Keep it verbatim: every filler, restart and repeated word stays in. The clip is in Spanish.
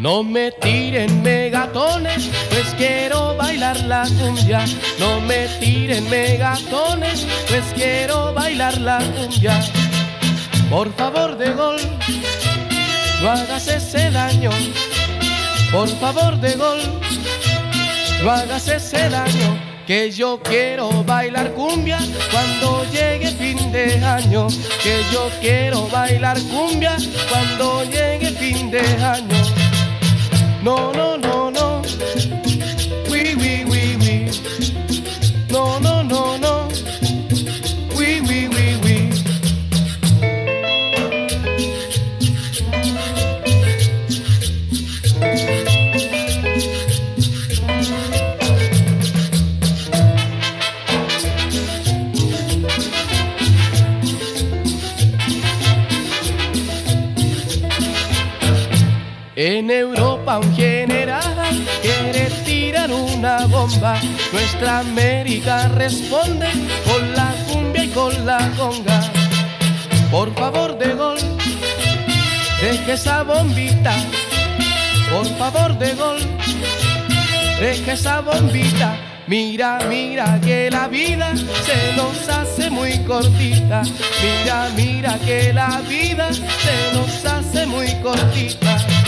No me tiren megatones, pues quiero bailar la cumbia. No me tiren megatones, pues quiero bailar la cumbia. Por favor de gol, no hagas ese daño. Por favor de gol, no hagas ese daño. Que yo quiero bailar cumbia cuando llegue fin de año. Que yo quiero bailar cumbia cuando llegue fin de año. No, no, no, no. Oui, oui, oui, oui. No, no, no, no. Oui, oui, oui, oui. En Europa un general quiere tirar una bomba. Nuestra América responde con la cumbia y con la conga. Por favor de gol, deje esa bombita. Por favor de gol, deje esa bombita. Mira, mira que la vida se nos hace muy cortita. Mira, mira que la vida se nos hace muy cortita.